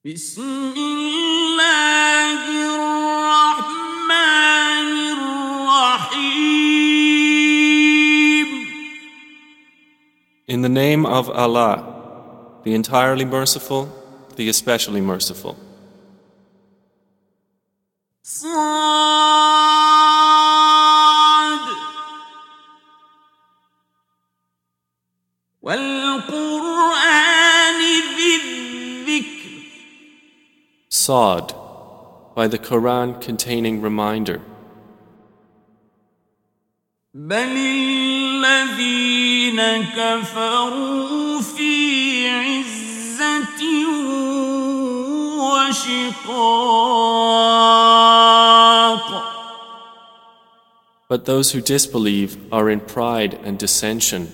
بسم الله الرحمن الرحيم. In the name of Allah, the entirely merciful, the especially merciful. صاد والقرآن ذي الذكر. Sa'd, by the Quran containing reminder. بل الذين كفروا في عزة وشقاق. But those who disbelieve are in pride and dissension.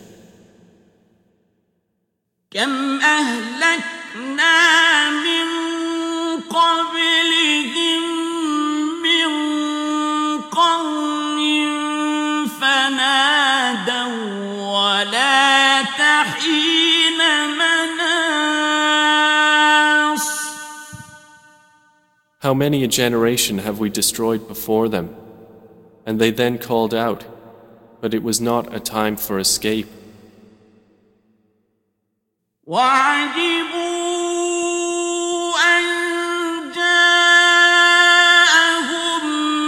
كم أهلكنا من قبلهم من قرن فنادوا ولا تحين مناص. How many a generation have we destroyed before them? And they then called out, but it was not a time for escape. وعجبوا أن جاءهم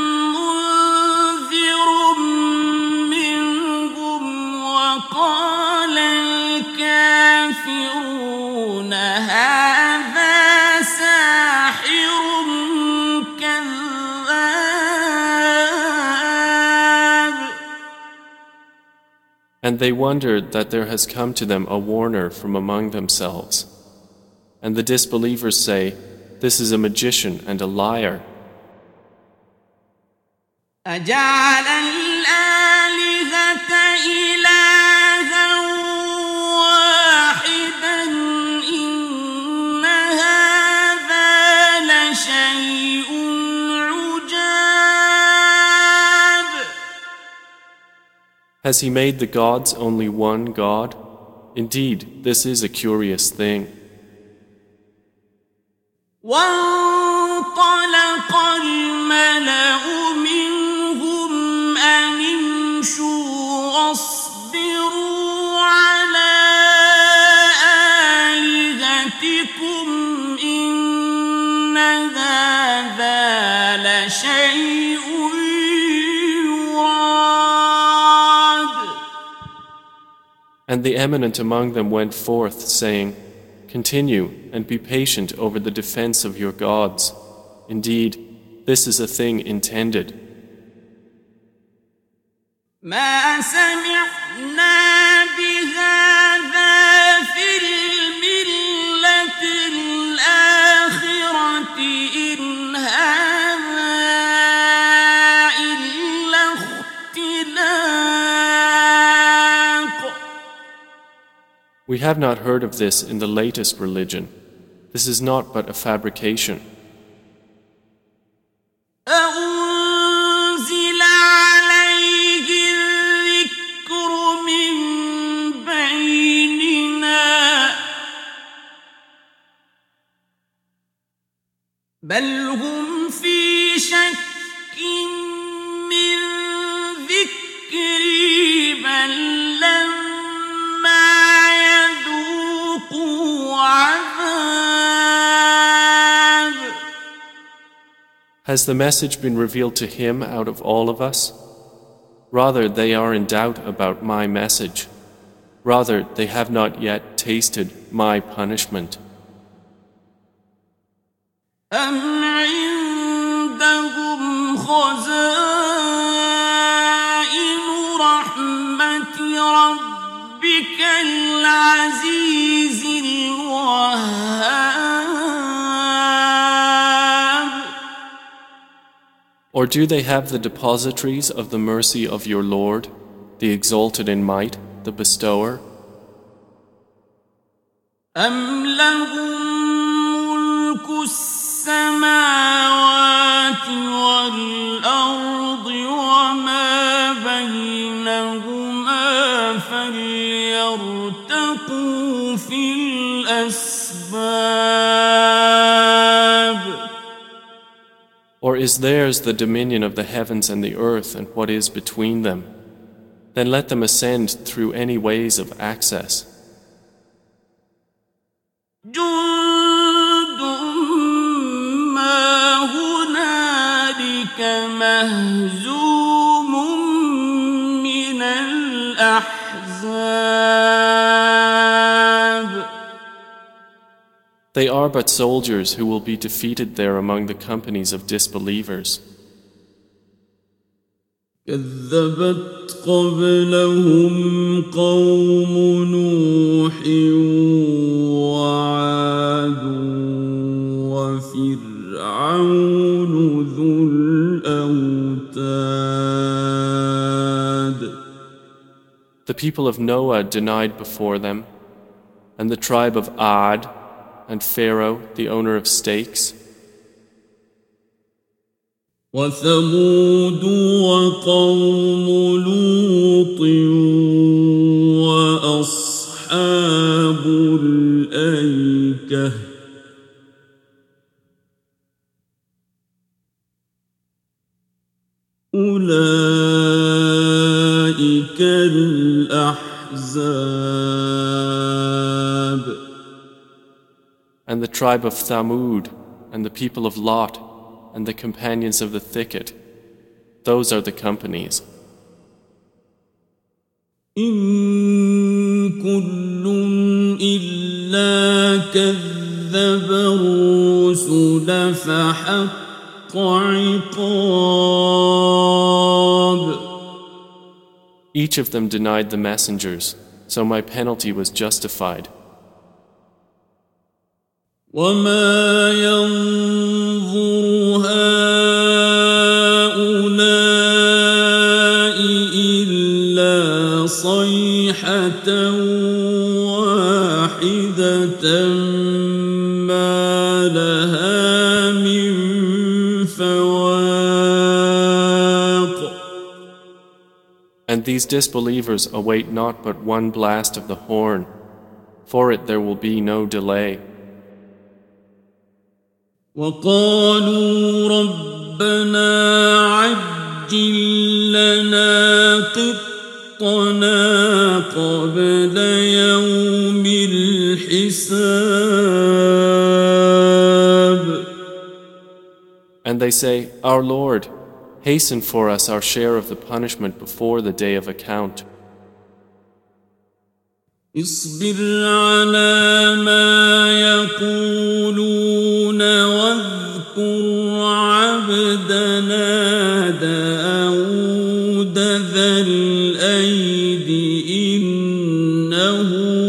منذر منهم وقال الكافرون هذا ساحر كذاب. And they wondered that there has come to them a warner from among themselves. And the disbelievers say, this is a magician and a liar. أجعل الآلهة إلها واحدا إن هذا لشيء عجاب. Has he made the gods only one God? Indeed, this is a curious thing. وانطلق الملأ منهم أن امشوا واصبروا على آلهتكم إن هذا لشيء يراد. And the eminent among them went forth, saying, continue and be patient over the defense of your gods. Indeed, this is a thing intended. ما سمعنا بهذا في الملة الآخرة إن هذا إلا اختلاق. We have not heard of this in the latest religion. This is not but a fabrication. أنزل عليه الذكر من بيننا بل هم في شك من ذكري بل لما يذوقوا عذاب. Has the message been revealed to him out of all of us? Rather, they are in doubt about my message. Rather, they have not yet tasted my punishment. أم عندهم خزائن رحمة ربك العزيز الوهاب. Or do they have the depositories of the mercy of your Lord, the exalted in might, the bestower? أم لهم ملك السماوات والأرض وما بينهما فليرتقوا في الأسباب. Or is theirs the dominion of the heavens and the earth and what is between them? Then let them ascend through any ways of access. جند ما هنالك مهزوم من الأحزاب. They are but soldiers who will be defeated there among the companies of disbelievers. كذبت قبلهم قوم نوح وعاد وفرعون ذو الأوتاد. The people of Noah denied before them, and the tribe of Ad, and Pharaoh, the owner of stakes, وثمود وقوم لوط وأصحاب الأيكة أولئك الأحزاب. and the tribe of Thamud, and the people of Lot, and the companions of the thicket. Those are the companies. إن كل إلا كذب الرسل فحق عقاب. Each of them denied the messengers, so my penalty was justified. وما ينظر هؤلاء إلا صيحة واحدة ما لها من فواق. And these disbelievers await not but one blast of the horn. For it there will be no delay. وقالوا ربنا عجل لنا قطنا قبل يوم الحساب. And they say, Our Lord, hasten for us our share of the punishment before the day of account. اصبر على ما يقولون واذكر عبدنا داود ذا الأيد إنه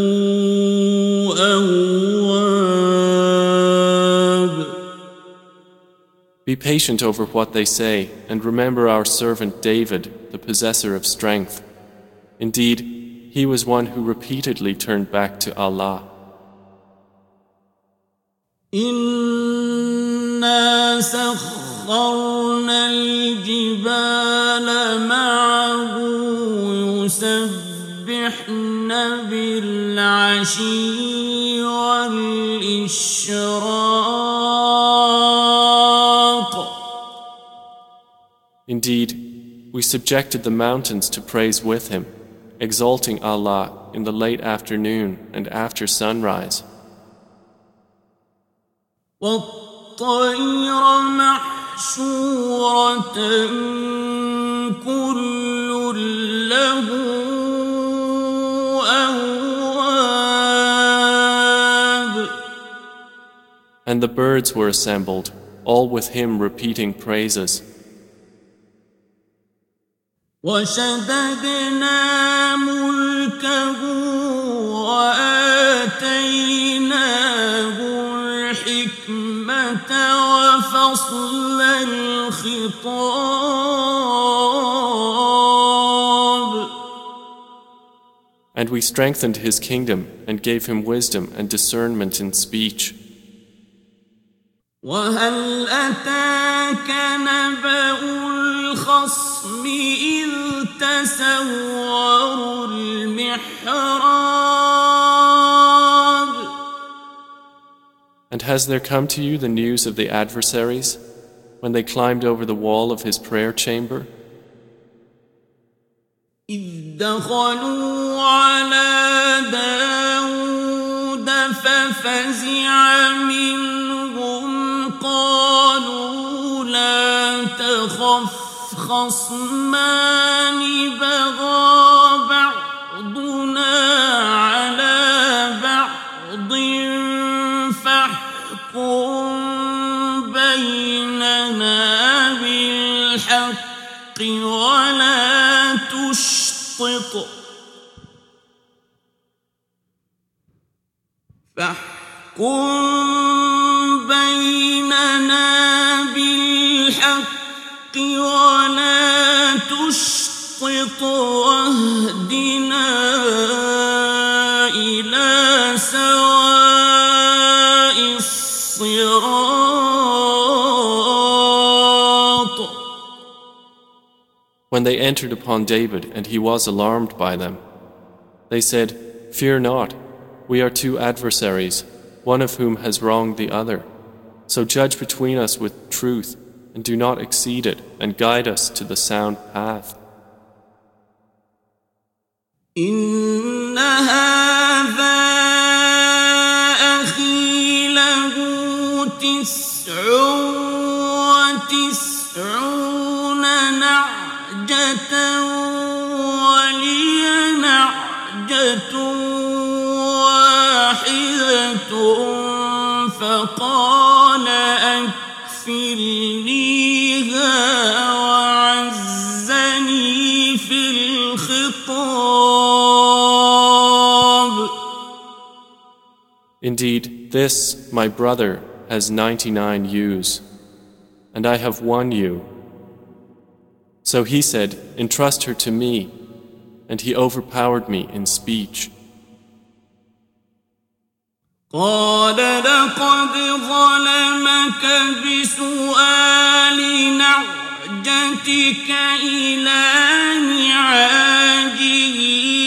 أواب. Be patient over what they say, and remember our servant David, the possessor of strength. Indeed, he was one who repeatedly turned back to Allah. إنا سخرنا الجبال معه يسبحن بالعشي والإشراق. Indeed, we subjected the mountains to praise with him, exalting Allah in the late afternoon and after sunrise. والطير محشورة كل له أواب. And the birds were assembled, all with him repeating praises. وشددنا ملكه وآتيناه الحكمة وفصل الخطاب. And we strengthened his kingdom and gave him wisdom and discernment in speech. وهل أتاك نبأ الخصم إذ تسوروا المحراب. And has there come to you the news of the adversaries when they climbed over the wall of his prayer chamber? إذ دخلوا على داود ففزع منهم قالوا لا تخف خصمان بغى بعضنا على بعض فاحكم بيننا بالحق ولا تشطط واهدنا إلى سواء الصراط. When they entered upon David and he was alarmed by them, they said, "Fear not, we are two adversaries, one of whom has wronged the other. So judge between us with truth and do not exceed it and guide us to the sound path." إن هذا أخي له 99 نعجة ولي نعجة واحدة فقال أكفلنيها وعزني في الخطاب. Indeed, this, my brother, has 99 ewes, and I have 1 ewe. So he said, "Entrust her to me," and he overpowered me in speech. قال لقد ظلمك بسؤال نعجتك إلى نعاجه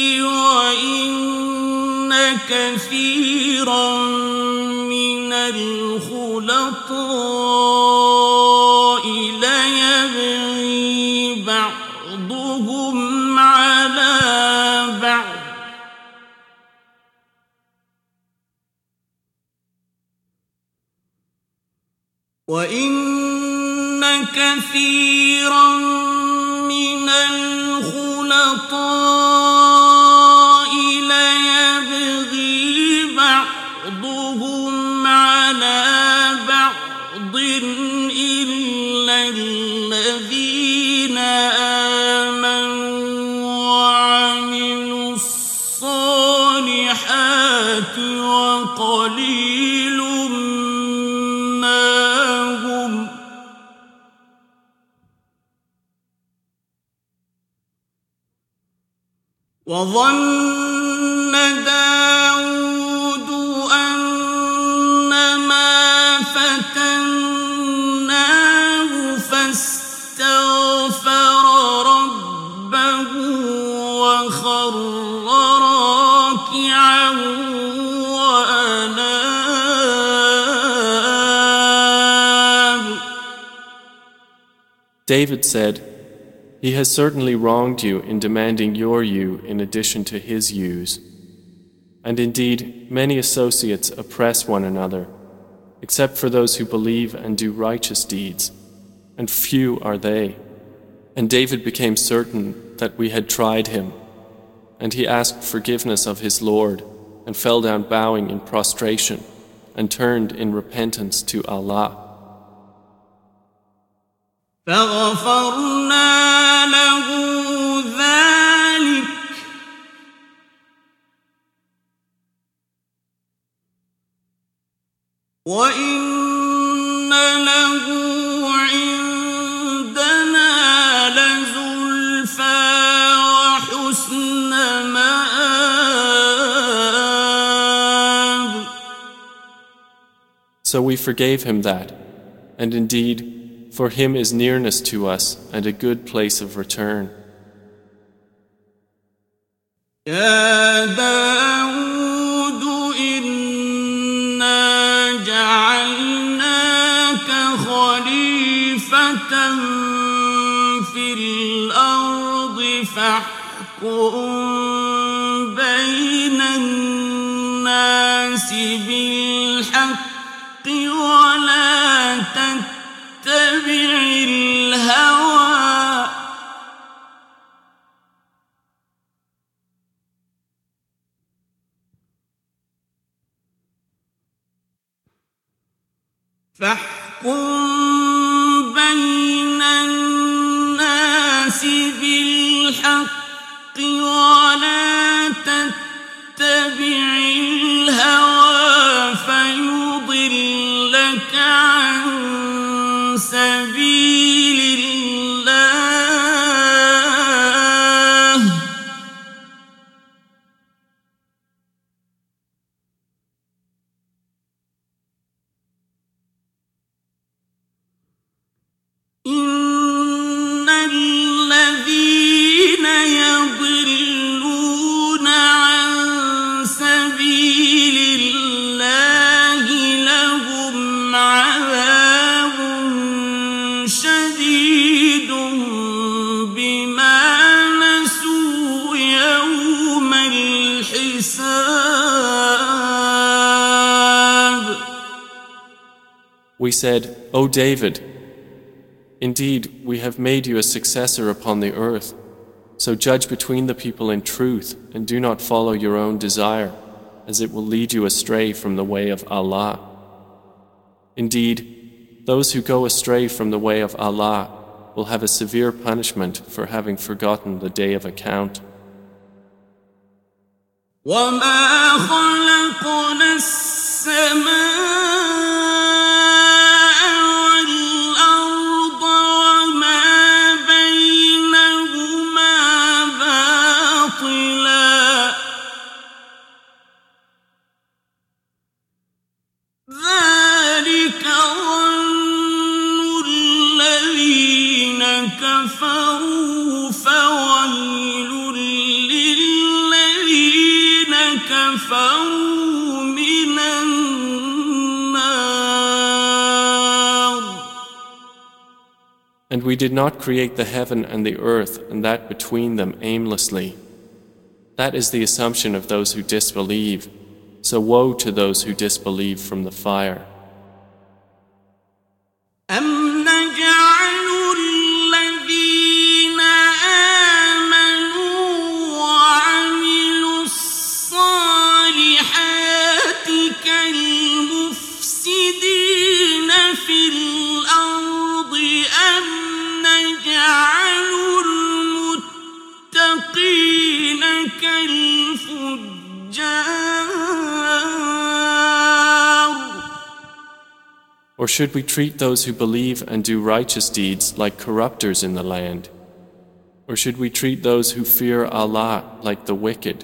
وإن كثيرا من الخلطاء ليبغي بعضهم على بعض وإن كثيرا من الخلطاء ليبغي بعضهم على بعض إلا الذين آمنوا وعملوا الصالحات وقليل وظن داود أنما فتناه فاستغفر ربه وخر راكعا وأناب. David said, "He has certainly wronged you in demanding your ewe in addition to his ewes. And indeed, many associates oppress one another, except for those who believe and do righteous deeds, and few are they." And David became certain that we had tried him, and he asked forgiveness of his Lord, and fell down bowing in prostration, and turned in repentance to Allah. فغفرنا له ذلك وإن له عندنا لزلفى وحسن مآب. So we forgave him that, and indeed, for him is nearness to us and a good place of return. يا داود إنا جعلناك خليفة في الأرض فاحكم بين الناس بالحق ولا تتبع الهوى ولا تتبع الهوى فيضلك عن سبيل الله إن الذين يضلون عن سبيل الله لهم عذاب شديد بما نسوا يوم الحساب. We said, O David, indeed, we have made you a successor upon the earth, so judge between the people in truth and do not follow your own desire, as it will lead you astray from the way of Allah. Indeed, those who go astray from the way of Allah will have a severe punishment for having forgotten the day of account. وَمَا خَلَقْنَا السَّمَاءَ كفروا فويل للذين كفروا من النار. And we did not create the heaven and the earth and that between them aimlessly. That is the assumption of those who disbelieve, so woe to those who disbelieve from the fire. Or should we treat those who believe and do righteous deeds like corrupters in the land? Or should we treat those who fear Allah like the wicked?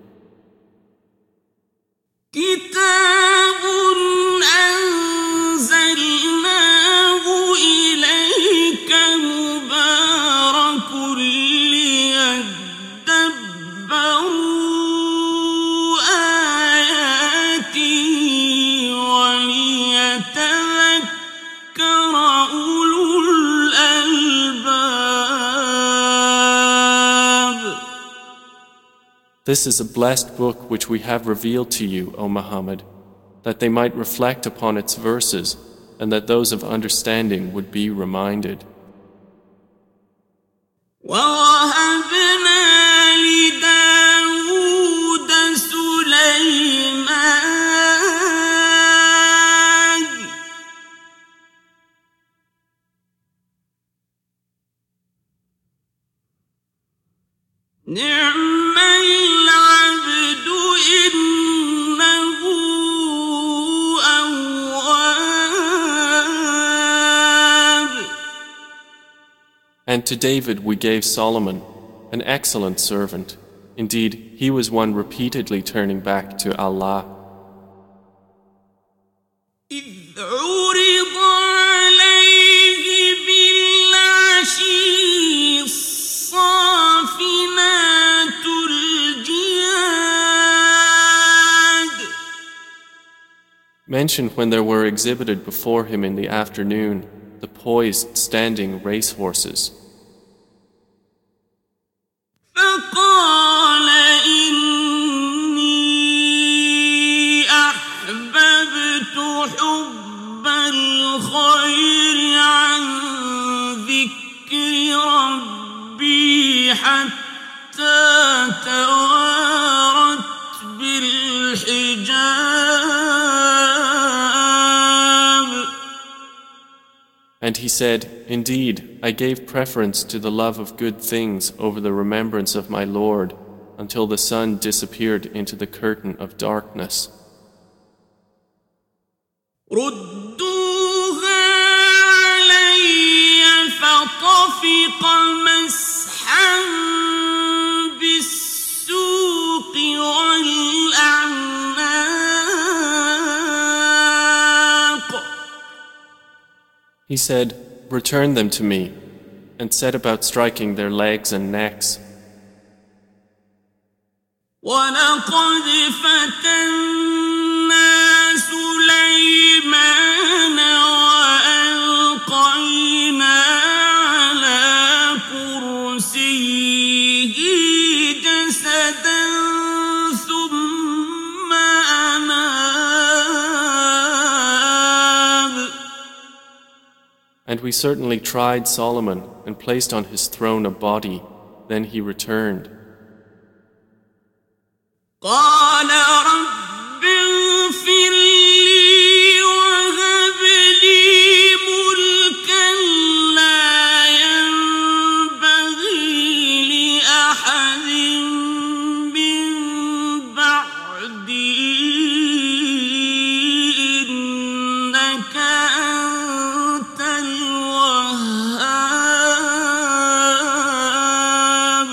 This is a blessed book which we have revealed to you, O Muhammad, that they might reflect upon its verses and that those of understanding would be reminded. And to David we gave Solomon, an excellent servant. Indeed, he was one repeatedly turning back to Allah. mentioned when there were exhibited before him in the afternoon the poised standing racehorses. فقال إني أحببت حب الخير عن ذكر ربي حتى توارت بالحجاب. And he said, Indeed, I gave preference to the love of good things over the remembrance of my Lord until the sun disappeared into the curtain of darkness. ردوها علي فطفق مسحا بالسوق والأعناق. He said, Return them to me, and set about striking their legs and necks. وَلَقَدْ فَتَنَّا سُلَيْمَانَ وَأَلْقَيْنَا عَلَى كُرْسِيِّهِ جَسَدًا ثُمَّ أَنَابَ. And we certainly tried Solomon and placed on his throne a body, then he returned. قال رب اغفر لي وهب لي ملكا لا ينبغي لأحد من بعدي إنك أنت الوهاب.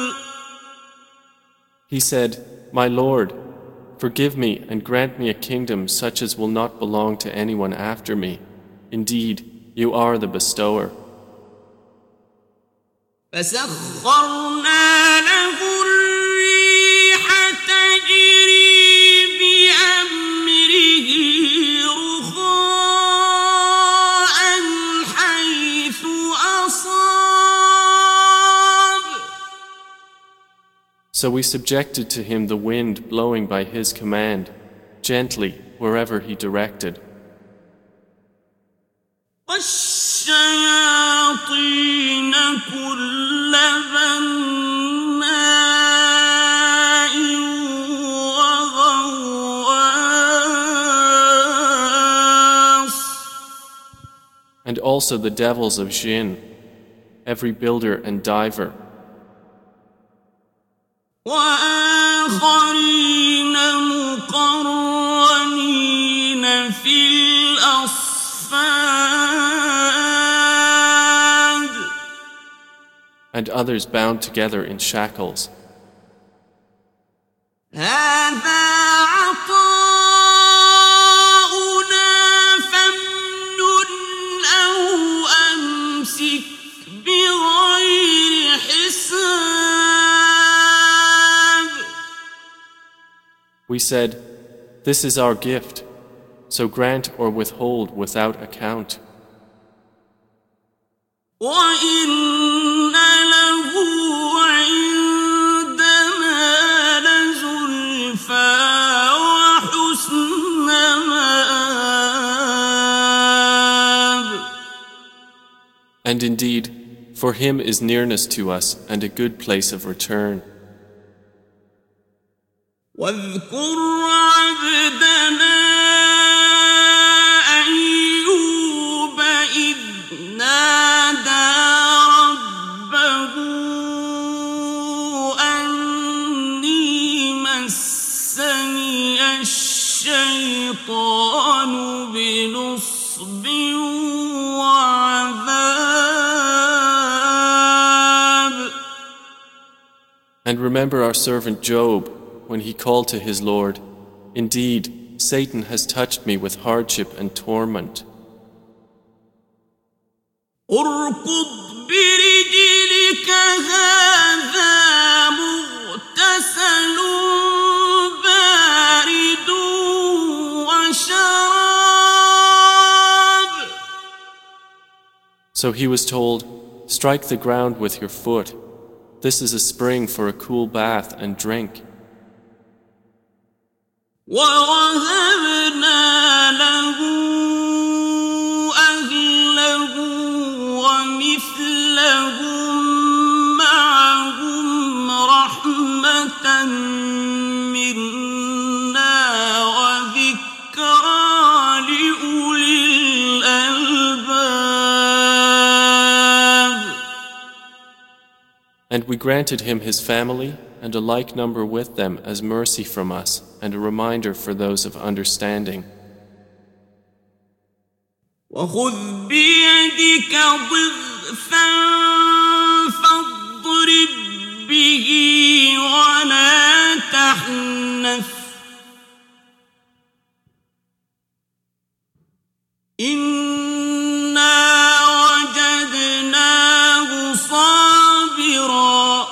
He said, My Lord, forgive me and grant me a kingdom such as will not belong to anyone after me. Indeed, you are the bestower. فسخرنا له الريح تجري بأمره رخاء حيث أصاب. So we subjected to him the wind blowing by his command, gently wherever he directed. والشياطين كل بناء وغواص. And also the devils of Jinn, every builder and diver. وآخرين مقرنين في الأصفاد. And others bound together in shackles. هذا عطاؤنا فامنن أو أمسك بغير حساب. We said, This is our gift, so grant or withhold without account. وَإِنَّ لَهُ عِندَنَا لَزُلْفَىٰ وَحُسْنَ مَآبٍ. And indeed, for him is nearness to us and a good place of return. واذكر عبدنا أيوب إذ نادى ربه أني مسني الشيطان بنصب وعذاب. And remember our servant Job, when he called to his Lord, Indeed, Satan has touched me with hardship and torment. اركض برجلك هذا مغتسل بارد وشراب. So he was told, "Strike the ground with your foot. This is a spring for a cool bath and drink." ووهبنا له أهله ومثلهم معهم رحمة منا وذكرى لأولي الألباب. And we granted him his family and a like number with them as mercy from us and a reminder for those of understanding. وخذ بيدك ضغثا فاضرب به ولا تحنث إنا وجدناه صابرا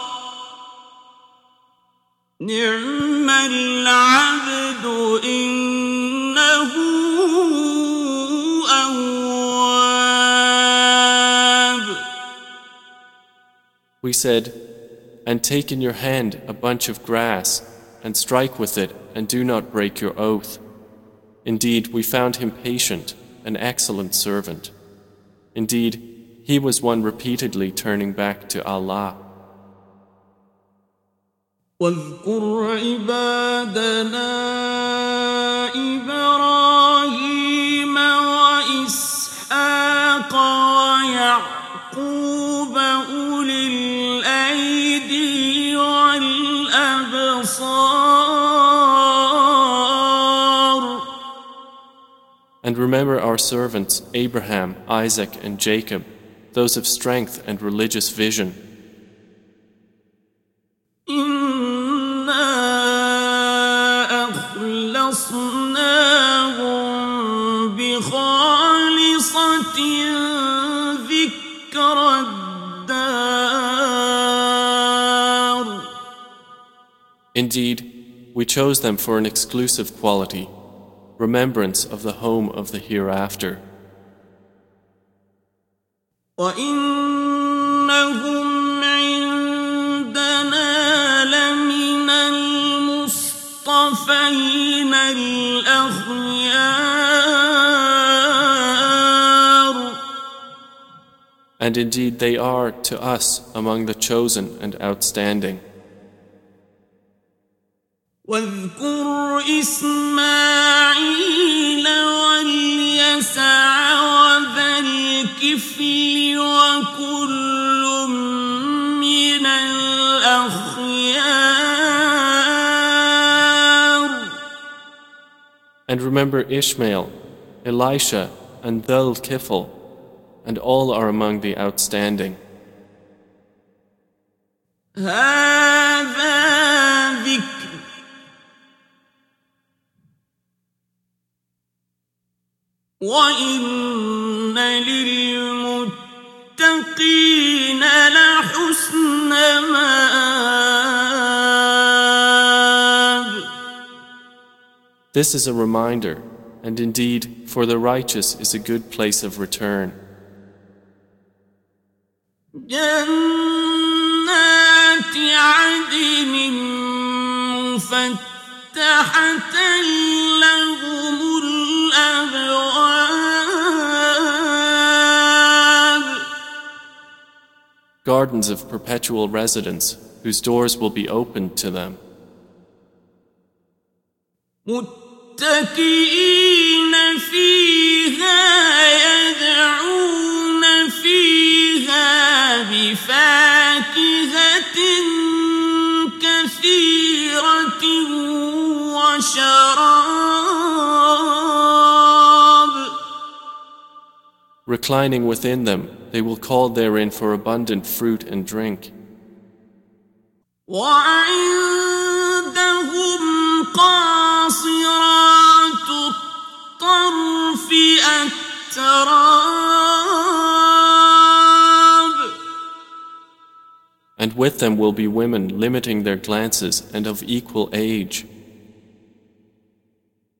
نعم العبد إنه أواب. We said, "And take in your hand a bunch of grass, and strike with it, and do not break your oath. Indeed, we found him patient, an excellent servant. Indeed, he was one repeatedly turning back to Allah." واذكر عبادنا إبراهيم وإسحاق ويعقوب أولي الأيدي والأبصار. And remember our servants Abraham, Isaac, and Jacob, those of strength and religious vision. أخلصناهم بخالصة ذكر الدار. Indeed, we chose them for an exclusive quality, remembrance of the home of the hereafter. وإنهم عندنا لمن المصطفين الأخيار. And indeed they are to us among the chosen and outstanding. واذكر إسماعيل واليسع وذا الكفل وكل من الأخيار. And remember Ishmael, Elisha, and Dhul Kifl, and all are among the outstanding. هذا ذكر وإن للمتقين لحسن مآب. This is a reminder, and indeed for the righteous is a good place of return. جنات عدن مفتحة لهم الأبواب. Gardens of perpetual residence, whose doors will be opened to them. متكئين فيها يدعون فيها بفاكهة كثيرة وشراب. Reclining within them, they will call therein for abundant fruit and drink. وعندهم قاصرات الطرف أتراب. And with them will be women limiting their glances and of equal age.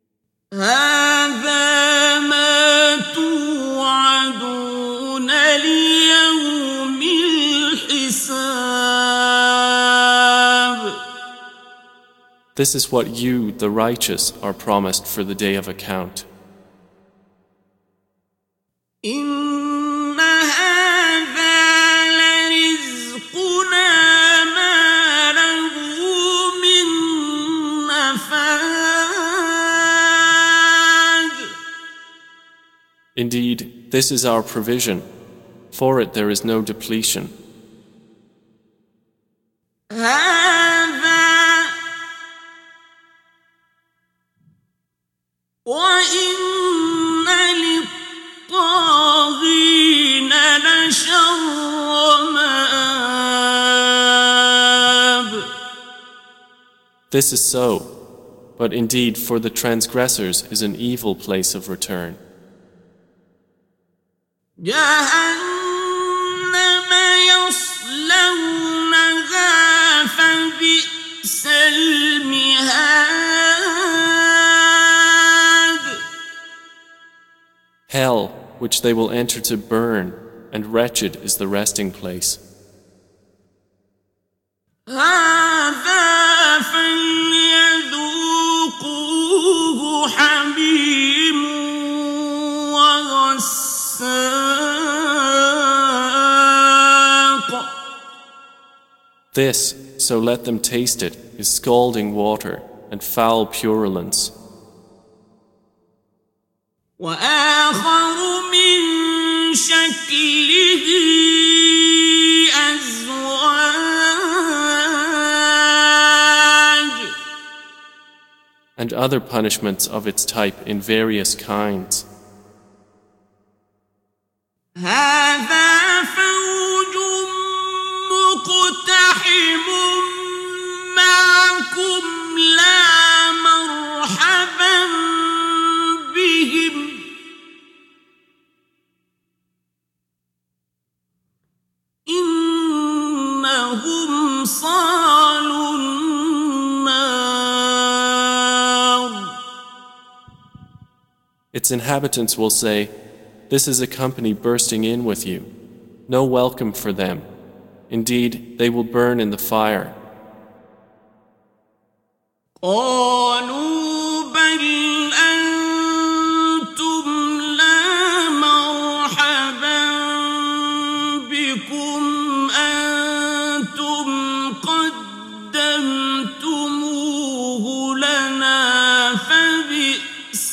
هذا ما توعدون This is what you, the righteous, are promised for the day of account. إن هذا لرزقنا ما له من نفاد. Indeed, this is our provision. For it there is no depletion. هذا وإن للطاغين لشر مآب. This is so, but indeed for the transgressors is an evil place of return. جهنم يصلونها فبئس المهاد. Hell, which they will enter to burn, and wretched is the resting place. هذا فليذوقوه حميم وغساق. This, so let them taste it, is scalding water and foul purulence. وآخر من شكله أزواج. And other punishments of its type in various kinds. هذا فوج مقتحم معكم لا مرحبا بهم إنهم صالوا النار. Its inhabitants will say, "This is a company bursting in with you. No welcome for them. Indeed, they will burn in the fire." قالوا بل أنتم لا مرحبا بكم أنتم قدمتموه لنا فبئس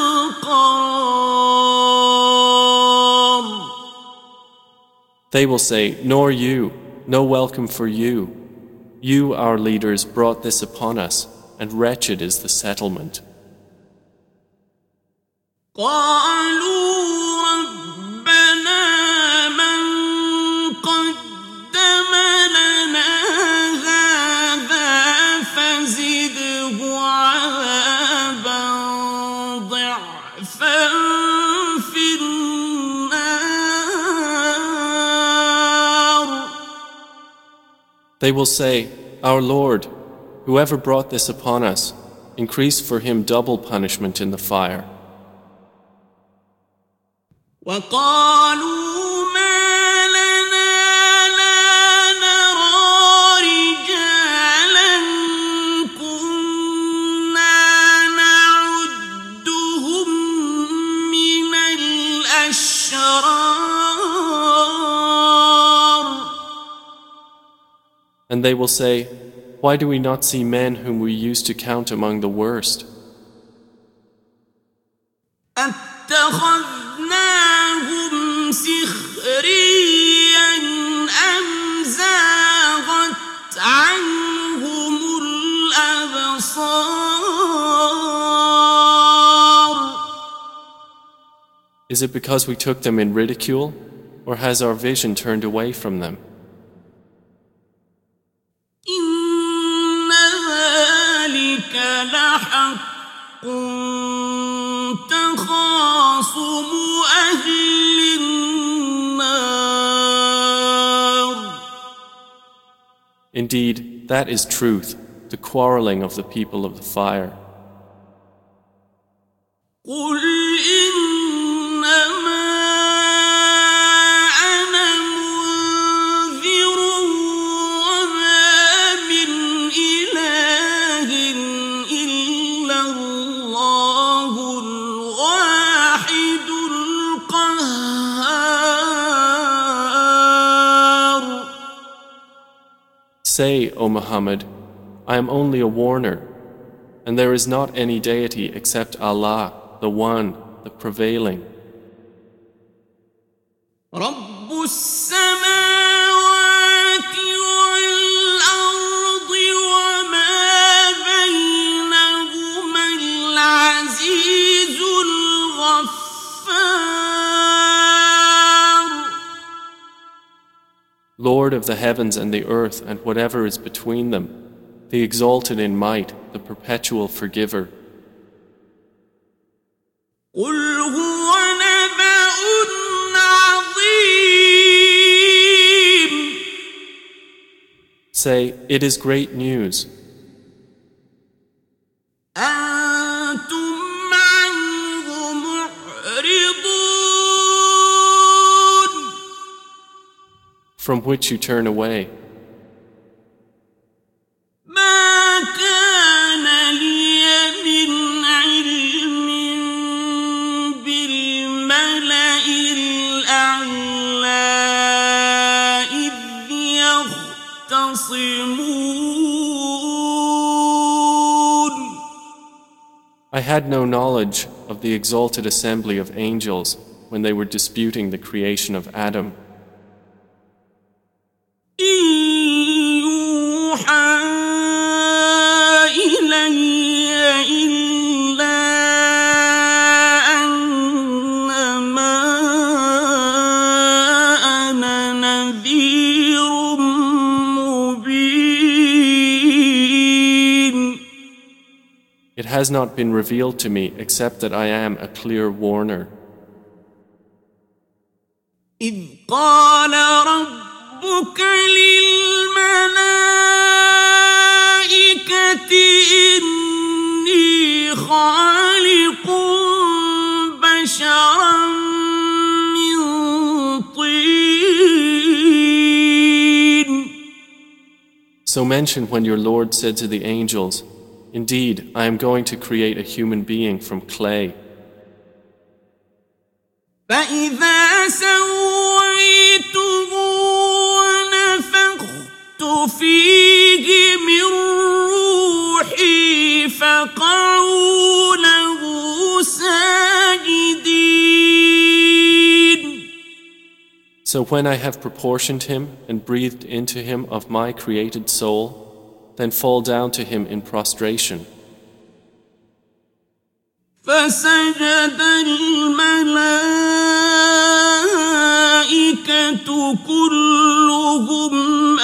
القرار. They will say, "Nor you, no welcome for you. You, our leaders, brought this upon us, and wretched is the settlement." قالوا ربنا من قدم لنا هذا فزده عذابا ضعفا في النار. They will say, "Our Lord, whoever brought this upon us, increase for him double punishment in the fire." وقالوا ما لنا لا نرى رجالا كنا نعدهم من الأشرار. And they will say, "Why do we not see men whom we used to count among the worst?" أتخذناهم سخريا أم زاغت عنهم الأبصار. Is it because we took them in ridicule, or has our vision turned away from them? إن ذلك لحق تخاصم أهل النار. Indeed, that is truth, the quarreling of the people of the fire. قل إنما أنا منذر وما من إله Say, O Muhammad, I am only a warner, and there is not any deity except Allah, the One, the Prevailing. رب السماوات والأرض وما بينهما العزيز الغفار. Lord of the heavens and the earth and whatever is between them, the exalted in might, the perpetual forgiver. قل هو نبأ عظيم. Say, it is great news. أنتم عنه معرضون. From which you turn away. ما كان لي من علم بالملأ الأعلى إذ يختصمون. I had no knowledge of the exalted assembly of angels when they were disputing the creation of Adam. إن يوحى إلي إلا أنما أنا نذير مبين. It has not been revealed to me except that I am a clear warner. إذ قال ربك للملائكة إني خالق بشرا من طين. So mention when your Lord said to the angels, Indeed, I am going to create a human being from clay. فإذا سويته ونفخت فيه من روحي فقعوا له ساجدين. So when I have proportioned him and breathed into him of my created soul, then fall down to him in prostration. فسجد الملائكة كلهم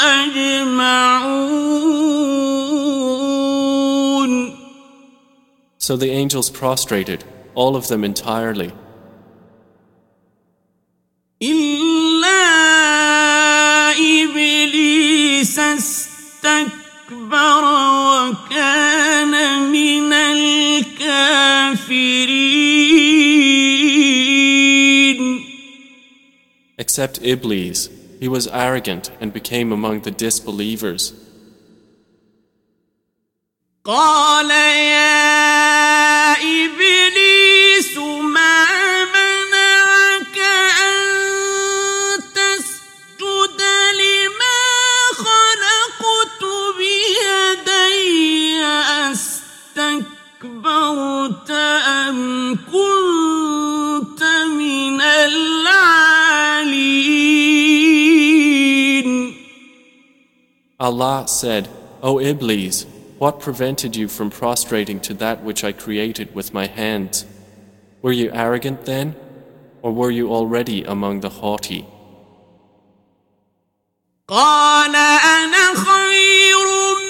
أجمعون. So the angels prostrated, all of them entirely. إلا إبليس استكبر وكان من الكافرين. Except Iblis, he was arrogant and became among the disbelievers. قال يا إبليس ما منعك أن تسجد لما خلقت بيدي أستكبرت أم كنت من العالين. Allah said, O Iblis, what prevented you from prostrating to that which I created with my hands? Were you arrogant then, or were you already among the haughty? قال أنا خير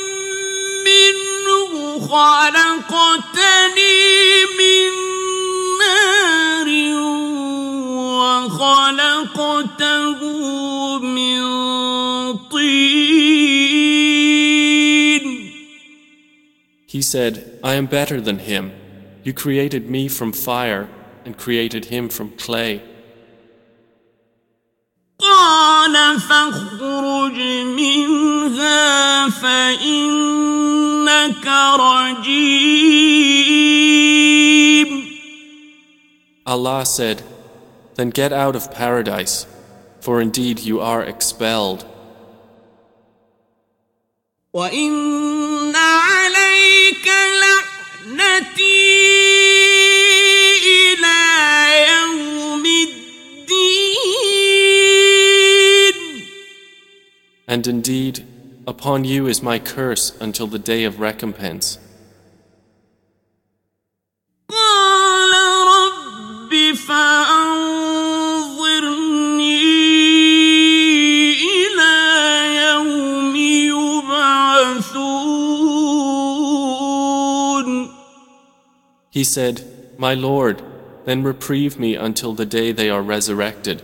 منه خلقتني من نار وخلقته من طين. He said, I am better than him. You created me from fire and created him from clay. قال فاخرج منها فإنك رجيم. Allah said, Then get out of paradise, for indeed you are expelled. وإن عليك لعنتي إلى يوم الدين. And indeed, upon you is my curse until the day of recompense. قال رب فأنظرني إلى يوم يبعثون. He said, My Lord, then reprieve me until the day they are resurrected.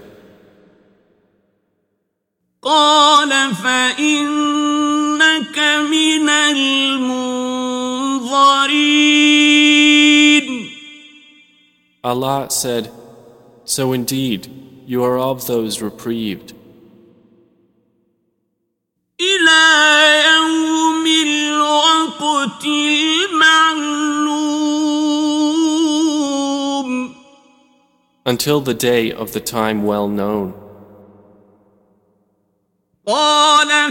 قال فإنك من المنظرين. Allah said, So indeed, you are of those reprieved. إلى يوم الوقت المعلوم. Until the day of the time well known. قال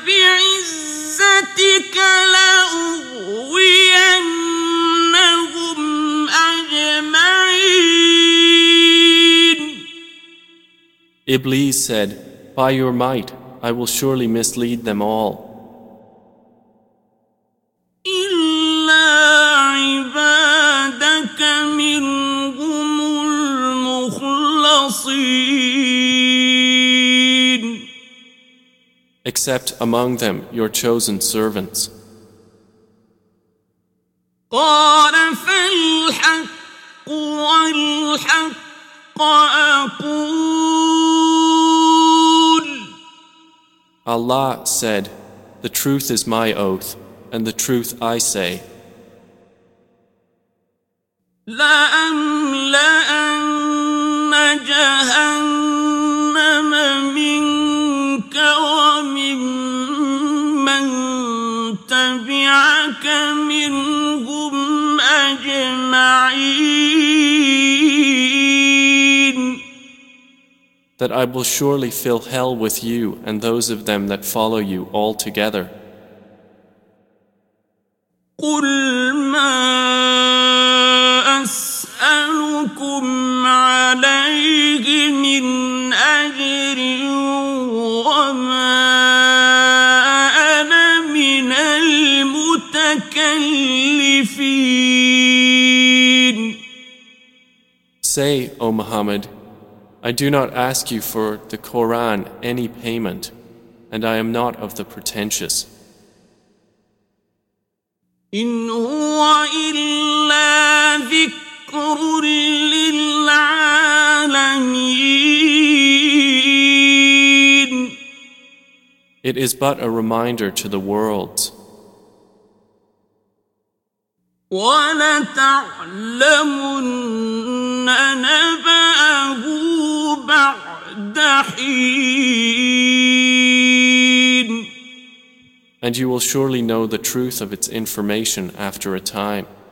فبعزتك لأغوينهم أجمعين. Iblis said, By your might, I will surely mislead them all. إلا عبادك منهم المخلصين. Except among them your chosen servants. قال فالحق والحق أقول. Allah said, The truth is my oath, and the truth I say. لأملأن جهنم منك وممن تبعك منهم أجمعين. That I will surely fill hell with you and those of them that follow you all together. قل ما أسألكم عليه من أجر وما أنا من المتكلفين. Say, O Muhammad, I do not ask you for the Quran any payment, and I am not of the pretentious. إن هو إلا ذكر للعالمين. It is but a reminder to the worlds. وَلَتَعْلَمُنَّ نَبَأَهُ بَعْدَ حِينٍ. And you will surely know the truth of its information after a time.